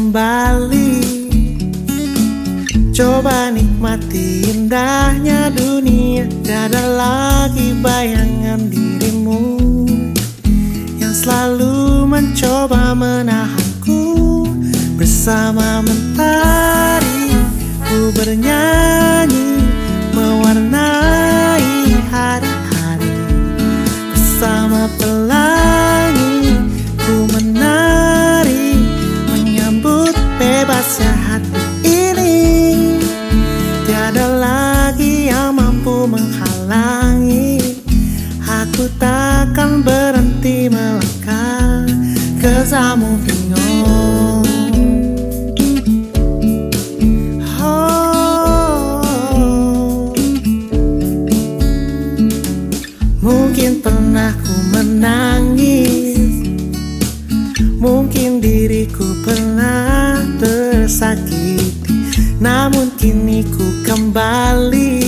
kembali. Coba nikmati indahnya dunia, tiada lagi bayangan dirimu yang selalu mencoba menahanku. Bersama mentari ku bernyanyi, mewarnai hari-hari. Bersama pelangi ku menari, menyambut bebasnya hati ini. Tiada lagi yang mampu menghalangi. Aku takkan berhenti melangkah, 'cause I'm moving on. Mungkin pernah ku menangis, mungkin diriku pernah tersakiti, namun kini ku kembali.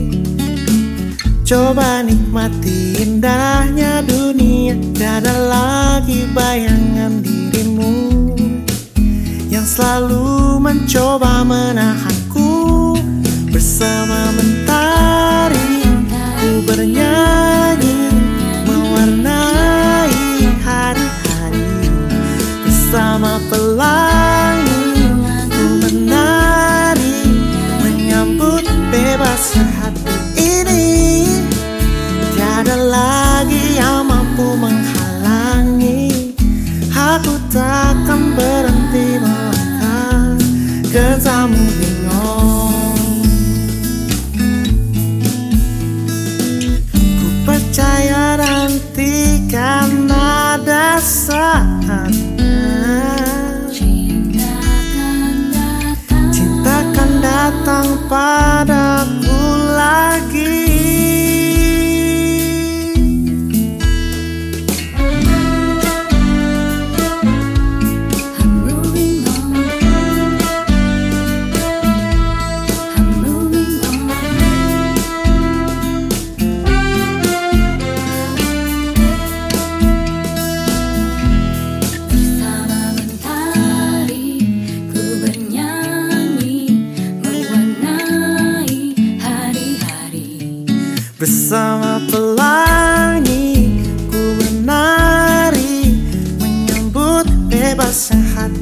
Coba nikmati indahnya dunia, tiada lagi bayangan dirimu yang selalu mencoba menahanku. Bersama mentari ku bernyanyi, mewarnai hari-hari. Bersama pelangi ku menari, menyambut bebasnya hati ini. Tiada lagi yang mampu menghalangi. Aku takkan berhenti melangkah, 'cause I'm moving on. Ku percaya nanti kan ada saatnya, cinta akan datang padaku lagi. Bersama pelangi ku menari, menyambut bebasnya hati.